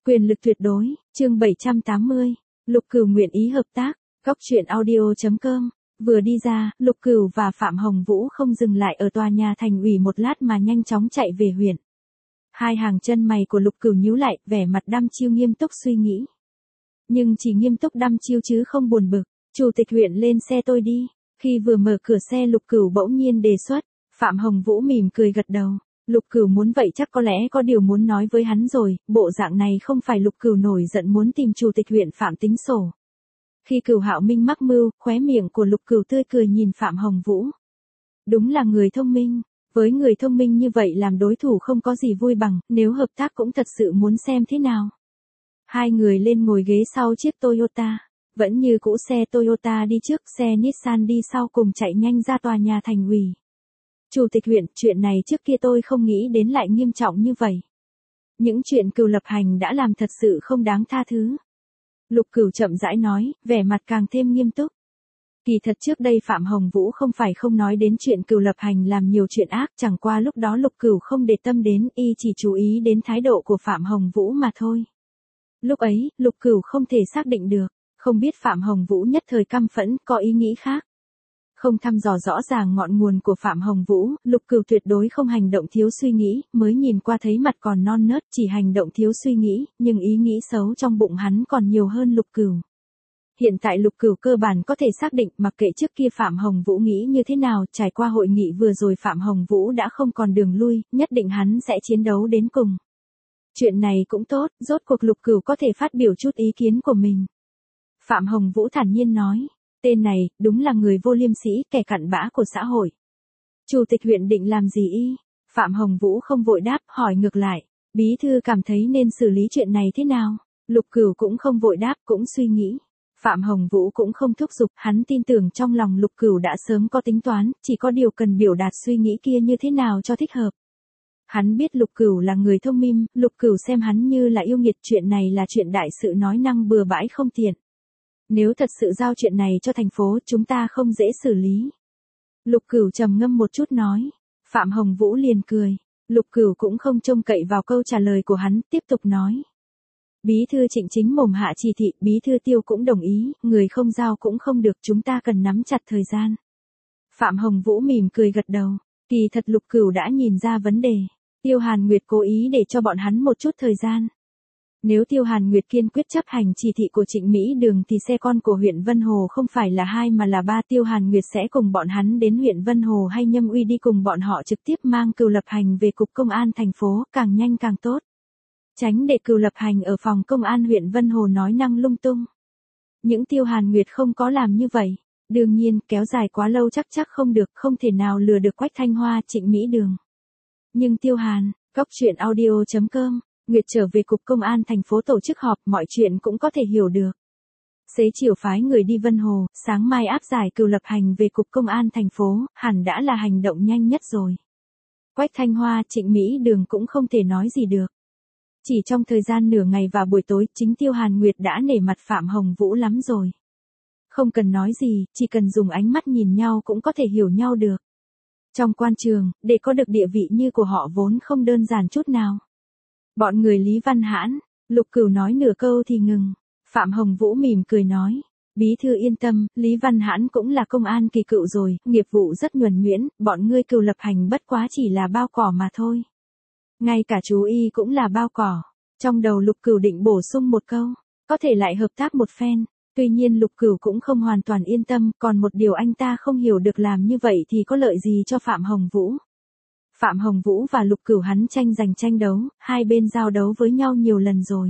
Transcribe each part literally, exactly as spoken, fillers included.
Quyền lực tuyệt đối, chương bảy trăm tám mươi, Lục Cửu nguyện ý hợp tác, góc truyện audio chấm com. Vừa đi ra, Lục Cửu và Phạm Hồng Vũ không dừng lại ở tòa nhà thành ủy một lát mà nhanh chóng chạy về huyện. Hai hàng chân mày của Lục Cửu nhíu lại, vẻ mặt đăm chiêu nghiêm túc suy nghĩ. Nhưng chỉ nghiêm túc đăm chiêu chứ không buồn bực. Chủ tịch huyện lên xe tôi đi. Khi vừa mở cửa xe Lục Cửu bỗng nhiên đề xuất, Phạm Hồng Vũ mỉm cười gật đầu. Lục Cửu muốn vậy chắc có lẽ có điều muốn nói với hắn rồi, bộ dạng này không phải Lục Cửu nổi giận muốn tìm chủ tịch huyện Phạm tính sổ. Khi Cửu Hạo Minh mắc mưu, khóe miệng của Lục Cửu tươi cười nhìn Phạm Hồng Vũ. Đúng là người thông minh, với người thông minh như vậy làm đối thủ không có gì vui bằng, nếu hợp tác cũng thật sự muốn xem thế nào. Hai người lên ngồi ghế sau chiếc Toyota, vẫn như cũ xe Toyota đi trước, xe Nissan đi sau cùng chạy nhanh ra tòa nhà thành ủy. Chủ tịch huyện, chuyện này trước kia tôi không nghĩ đến lại nghiêm trọng như vậy. Những chuyện Cửu lập hành đã làm thật sự không đáng tha thứ. Lục Cửu chậm rãi nói, vẻ mặt càng thêm nghiêm túc. Kỳ thật trước đây Phạm Hồng Vũ không phải không nói đến chuyện Cửu lập hành làm nhiều chuyện ác, chẳng qua lúc đó Lục Cửu không để tâm đến, y chỉ chú ý đến thái độ của Phạm Hồng Vũ mà thôi. Lúc ấy, Lục Cửu không thể xác định được, không biết Phạm Hồng Vũ nhất thời căm phẫn, có ý nghĩ khác. Không thăm dò rõ ràng ngọn nguồn của Phạm Hồng Vũ, Lục Cửu tuyệt đối không hành động thiếu suy nghĩ, mới nhìn qua thấy mặt còn non nớt, chỉ hành động thiếu suy nghĩ, nhưng ý nghĩ xấu trong bụng hắn còn nhiều hơn Lục Cửu. Hiện tại Lục Cửu cơ bản có thể xác định, mặc kệ trước kia Phạm Hồng Vũ nghĩ như thế nào, trải qua hội nghị vừa rồi Phạm Hồng Vũ đã không còn đường lui, nhất định hắn sẽ chiến đấu đến cùng. Chuyện này cũng tốt, rốt cuộc Lục Cửu có thể phát biểu chút ý kiến của mình. Phạm Hồng Vũ thản nhiên nói. Tên này, đúng là người vô liêm sỉ, kẻ cặn bã của xã hội. Chủ tịch huyện định làm gì y? Phạm Hồng Vũ không vội đáp, hỏi ngược lại. Bí thư cảm thấy nên xử lý chuyện này thế nào? Lục Cửu cũng không vội đáp, cũng suy nghĩ. Phạm Hồng Vũ cũng không thúc giục, hắn tin tưởng trong lòng Lục Cửu đã sớm có tính toán, chỉ có điều cần biểu đạt suy nghĩ kia như thế nào cho thích hợp. Hắn biết Lục Cửu là người thông minh, Lục Cửu xem hắn như là yêu nghiệt, chuyện này là chuyện đại sự nói năng bừa bãi không tiện. Nếu thật sự giao chuyện này cho thành phố, chúng ta không dễ xử lý. Lục Cửu trầm ngâm một chút nói. Phạm Hồng Vũ liền cười. Lục Cửu cũng không trông cậy vào câu trả lời của hắn, tiếp tục nói. Bí thư Trịnh chính mồm hạ chỉ thị, bí thư Tiêu cũng đồng ý, người không giao cũng không được, chúng ta cần nắm chặt thời gian. Phạm Hồng Vũ mỉm cười gật đầu. Kỳ thật Lục Cửu đã nhìn ra vấn đề. Tiêu Hàn Nguyệt cố ý để cho bọn hắn một chút thời gian. Nếu Tiêu Hàn Nguyệt kiên quyết chấp hành chỉ thị của Trịnh Mỹ Đường thì xe con của huyện Vân Hồ không phải là hai mà là ba. Tiêu Hàn Nguyệt sẽ cùng bọn hắn đến huyện Vân Hồ hay Nhâm Uy đi cùng bọn họ trực tiếp mang Cửu lập hành về cục công an thành phố, càng nhanh càng tốt. Tránh để Cửu lập hành ở phòng công an huyện Vân Hồ nói năng lung tung. Những Tiêu Hàn Nguyệt không có làm như vậy. Đương nhiên, kéo dài quá lâu chắc chắc không được, không thể nào lừa được Quách Thanh Hoa, Trịnh Mỹ Đường. Nhưng Tiêu Hàn, góc truyện audio chấm com. Nguyệt trở về cục công an thành phố tổ chức họp, mọi chuyện cũng có thể hiểu được. Xế chiều phái người đi Vân Hồ, sáng mai áp giải Cửu lập hành về cục công an thành phố, hẳn đã là hành động nhanh nhất rồi. Quách Thanh Hoa, Trịnh Mỹ Đường cũng không thể nói gì được. Chỉ trong thời gian nửa ngày và buổi tối, chính Tiêu Hàn Nguyệt đã nể mặt Phạm Hồng Vũ lắm rồi. Không cần nói gì, chỉ cần dùng ánh mắt nhìn nhau cũng có thể hiểu nhau được. Trong quan trường, để có được địa vị như của họ vốn không đơn giản chút nào. Bọn người Lý Văn Hãn, Lục Cửu nói nửa câu thì ngừng. Phạm Hồng Vũ mỉm cười nói. Bí thư yên tâm, Lý Văn Hãn cũng là công an kỳ cựu rồi, nghiệp vụ rất nhuần nhuyễn, bọn ngươi Cửu lập hành bất quá chỉ là bao cỏ mà thôi. Ngay cả chú y cũng là bao cỏ. Trong đầu Lục Cửu định bổ sung một câu, có thể lại hợp tác một phen. Tuy nhiên Lục Cửu cũng không hoàn toàn yên tâm, còn một điều anh ta không hiểu được làm như vậy thì có lợi gì cho Phạm Hồng Vũ. Phạm Hồng Vũ và Lục Cửu hắn tranh giành tranh đấu, hai bên giao đấu với nhau nhiều lần rồi.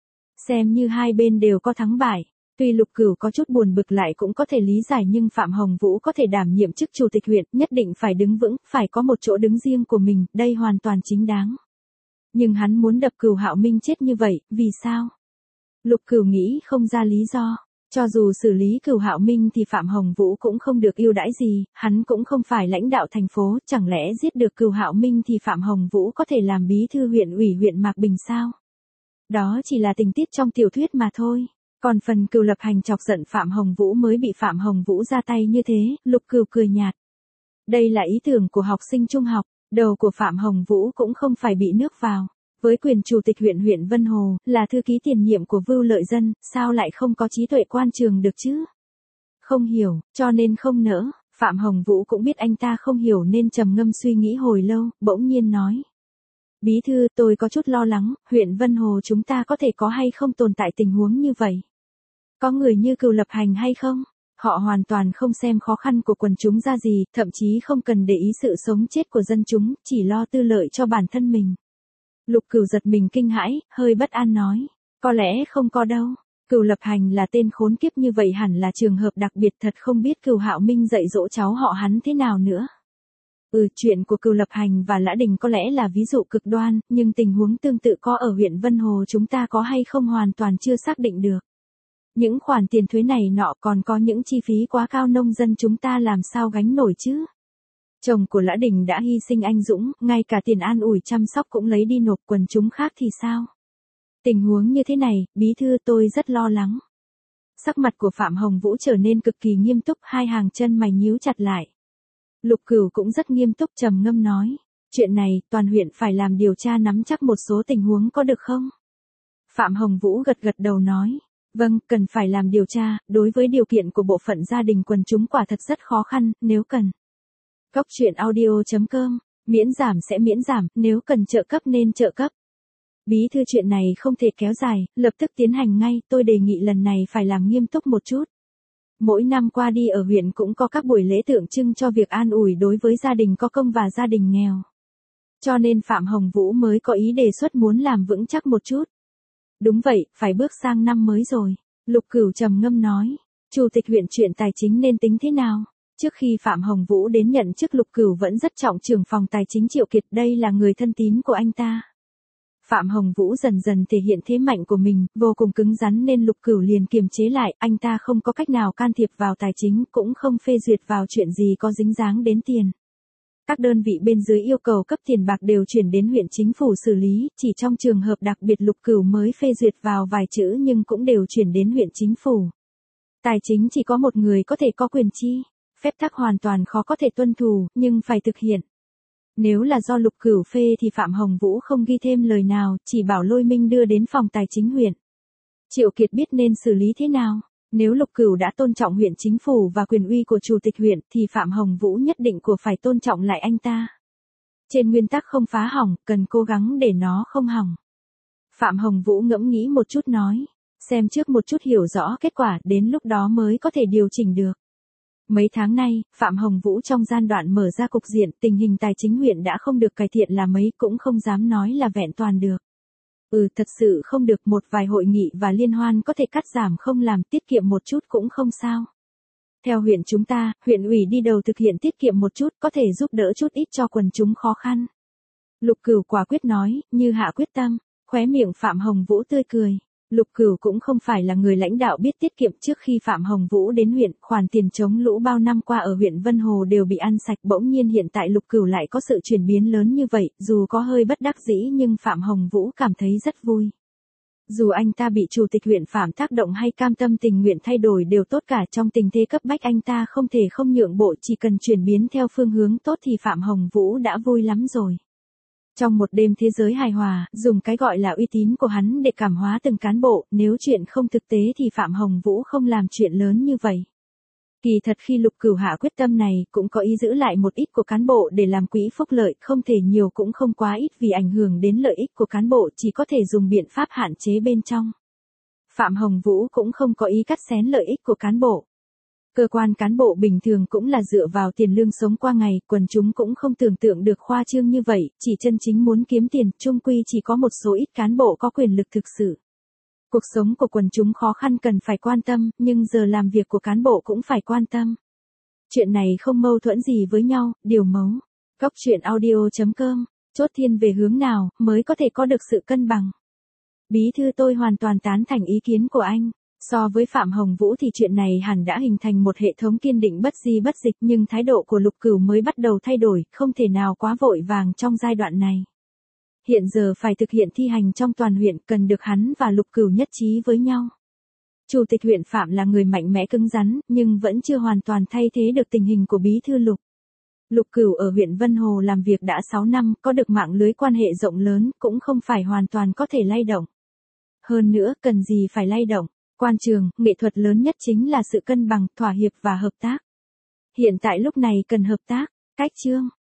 Xem như hai bên đều có thắng bại, tuy Lục Cửu có chút buồn bực lại cũng có thể lý giải, nhưng Phạm Hồng Vũ có thể đảm nhiệm chức chủ tịch huyện, nhất định phải đứng vững, phải có một chỗ đứng riêng của mình, đây hoàn toàn chính đáng. Nhưng hắn muốn đập Cửu Hạo Minh chết như vậy, vì sao? Lục Cửu nghĩ không ra lý do. Cho dù xử lý Cửu Hạo Minh thì Phạm Hồng Vũ cũng không được ưu đãi gì, hắn cũng không phải lãnh đạo thành phố, chẳng lẽ giết được Cửu Hạo Minh thì Phạm Hồng Vũ có thể làm bí thư huyện ủy huyện Mạc Bình sao? Đó chỉ là tình tiết trong tiểu thuyết mà thôi. Còn phần Cửu lập hành chọc giận Phạm Hồng Vũ mới bị Phạm Hồng Vũ ra tay như thế, Lục Cửu cười nhạt. Đây là ý tưởng của học sinh trung học, đầu của Phạm Hồng Vũ cũng không phải bị nước vào. Với quyền chủ tịch huyện huyện Vân Hồ, là thư ký tiền nhiệm của Vưu Lợi Dân, sao lại không có trí tuệ quan trường được chứ? Không hiểu, cho nên không nỡ. Phạm Hồng Vũ cũng biết anh ta không hiểu nên trầm ngâm suy nghĩ hồi lâu, bỗng nhiên nói. Bí thư, tôi có chút lo lắng, huyện Vân Hồ chúng ta có thể có hay không tồn tại tình huống như vậy? Có người như Cừu Lập Hành hay không? Họ hoàn toàn không xem khó khăn của quần chúng ra gì, thậm chí không cần để ý sự sống chết của dân chúng, chỉ lo tư lợi cho bản thân mình. Lục Cửu giật mình kinh hãi, hơi bất an nói. Có lẽ không có đâu. Cừu Lập Hành là tên khốn kiếp như vậy hẳn là trường hợp đặc biệt, thật không biết Cừu Hạo Minh dạy dỗ cháu họ hắn thế nào nữa. Ừ, chuyện của Cừu Lập Hành và Lã Đình có lẽ là ví dụ cực đoan, nhưng tình huống tương tự có ở huyện Vân Hồ chúng ta có hay không hoàn toàn chưa xác định được. Những khoản tiền thuế này nọ còn có những chi phí quá cao, nông dân chúng ta làm sao gánh nổi chứ? Chồng của Lã Đình đã hy sinh anh dũng, ngay cả tiền an ủi chăm sóc cũng lấy đi nộp, quần chúng khác thì sao? Tình huống như thế này, bí thư, tôi rất lo lắng. Sắc mặt của Phạm Hồng Vũ trở nên cực kỳ nghiêm túc, hai hàng chân mày nhíu chặt lại. Lục Cửu cũng rất nghiêm túc trầm ngâm nói. Chuyện này, toàn huyện phải làm điều tra nắm chắc một số tình huống có được không? Phạm Hồng Vũ gật gật đầu nói. Vâng, cần phải làm điều tra, đối với điều kiện của bộ phận gia đình quần chúng quả thật rất khó khăn, nếu cần. Cóc truyện audio chấm com, miễn giảm sẽ miễn giảm, nếu cần trợ cấp nên trợ cấp. Bí thư, chuyện này không thể kéo dài, lập tức tiến hành ngay, tôi đề nghị lần này phải làm nghiêm túc một chút. Mỗi năm qua đi ở huyện cũng có các buổi lễ tượng trưng cho việc an ủi đối với gia đình có công và gia đình nghèo. Cho nên Phạm Hồng Vũ mới có ý đề xuất muốn làm vững chắc một chút. Đúng vậy, phải bước sang năm mới rồi. Lục Cửu trầm ngâm nói. Chủ tịch huyện chuyện tài chính nên tính thế nào? Trước khi Phạm Hồng Vũ đến nhận chức, Lục Cửu vẫn rất trọng trưởng phòng tài chính Triệu Kiệt, đây là người thân tín của anh ta. Phạm Hồng Vũ dần dần thể hiện thế mạnh của mình, vô cùng cứng rắn nên Lục Cửu liền kiềm chế lại, anh ta không có cách nào can thiệp vào tài chính, cũng không phê duyệt vào chuyện gì có dính dáng đến tiền. Các đơn vị bên dưới yêu cầu cấp tiền bạc đều chuyển đến huyện chính phủ xử lý, chỉ trong trường hợp đặc biệt Lục Cửu mới phê duyệt vào vài chữ nhưng cũng đều chuyển đến huyện chính phủ. Tài chính chỉ có một người có thể có quyền chi, phép tắc hoàn toàn khó có thể tuân thủ, nhưng phải thực hiện. Nếu là do Lục Cửu phê thì Phạm Hồng Vũ không ghi thêm lời nào, chỉ bảo Lôi Minh đưa đến phòng tài chính huyện. Triệu Kiệt biết nên xử lý thế nào. Nếu Lục Cửu đã tôn trọng huyện chính phủ và quyền uy của chủ tịch huyện thì Phạm Hồng Vũ nhất định của phải tôn trọng lại anh ta. Trên nguyên tắc không phá hỏng, cần cố gắng để nó không hỏng. Phạm Hồng Vũ ngẫm nghĩ một chút nói, xem trước một chút hiểu rõ kết quả, đến lúc đó mới có thể điều chỉnh được. Mấy tháng nay, Phạm Hồng Vũ trong gian đoạn mở ra cục diện, tình hình tài chính huyện đã không được cải thiện là mấy, cũng không dám nói là vẹn toàn được. Ừ, thật sự không được, một vài hội nghị và liên hoan có thể cắt giảm không làm, tiết kiệm một chút cũng không sao. Theo huyện chúng ta, huyện ủy đi đầu thực hiện tiết kiệm một chút, có thể giúp đỡ chút ít cho quần chúng khó khăn. Lục Cửu quả quyết nói, như hạ quyết tâm, khóe miệng Phạm Hồng Vũ tươi cười. Lục Cửu cũng không phải là người lãnh đạo biết tiết kiệm, trước khi Phạm Hồng Vũ đến huyện, khoản tiền chống lũ bao năm qua ở huyện Vân Hồ đều bị ăn sạch, bỗng nhiên hiện tại Lục Cửu lại có sự chuyển biến lớn như vậy, dù có hơi bất đắc dĩ nhưng Phạm Hồng Vũ cảm thấy rất vui. Dù anh ta bị chủ tịch huyện Phạm tác động hay cam tâm tình nguyện thay đổi đều tốt cả, trong tình thế cấp bách anh ta không thể không nhượng bộ, chỉ cần chuyển biến theo phương hướng tốt thì Phạm Hồng Vũ đã vui lắm rồi. Trong một đêm thế giới hài hòa, dùng cái gọi là uy tín của hắn để cảm hóa từng cán bộ, nếu chuyện không thực tế thì Phạm Hồng Vũ không làm chuyện lớn như vậy. Kỳ thật khi Lục Cửu hạ quyết tâm này, cũng có ý giữ lại một ít của cán bộ để làm quỹ phúc lợi, không thể nhiều cũng không quá ít vì ảnh hưởng đến lợi ích của cán bộ, chỉ có thể dùng biện pháp hạn chế bên trong. Phạm Hồng Vũ cũng không có ý cắt xén lợi ích của cán bộ. Cơ quan cán bộ bình thường cũng là dựa vào tiền lương sống qua ngày, quần chúng cũng không tưởng tượng được khoa trương như vậy, chỉ chân chính muốn kiếm tiền, chung quy chỉ có một số ít cán bộ có quyền lực thực sự. Cuộc sống của quần chúng khó khăn cần phải quan tâm, nhưng giờ làm việc của cán bộ cũng phải quan tâm. Chuyện này không mâu thuẫn gì với nhau, điều mấu. Cóc truyện audio chấm com, chốt thiên về hướng nào, mới có thể có được sự cân bằng. Bí thư, tôi hoàn toàn tán thành ý kiến của anh. So với Phạm Hồng Vũ thì chuyện này hẳn đã hình thành một hệ thống kiên định bất di bất dịch, nhưng thái độ của Lục Cửu mới bắt đầu thay đổi, không thể nào quá vội vàng trong giai đoạn này. Hiện giờ phải thực hiện thi hành trong toàn huyện, cần được hắn và Lục Cửu nhất trí với nhau. Chủ tịch huyện Phạm là người mạnh mẽ cứng rắn, nhưng vẫn chưa hoàn toàn thay thế được tình hình của bí thư Lục. Lục Cửu ở huyện Vân Hồ làm việc đã sáu năm, có được mạng lưới quan hệ rộng lớn, cũng không phải hoàn toàn có thể lay động. Hơn nữa, cần gì phải lay động, quan trường, nghệ thuật lớn nhất chính là sự cân bằng, thỏa hiệp và hợp tác. Hiện tại lúc này cần hợp tác, cách chương.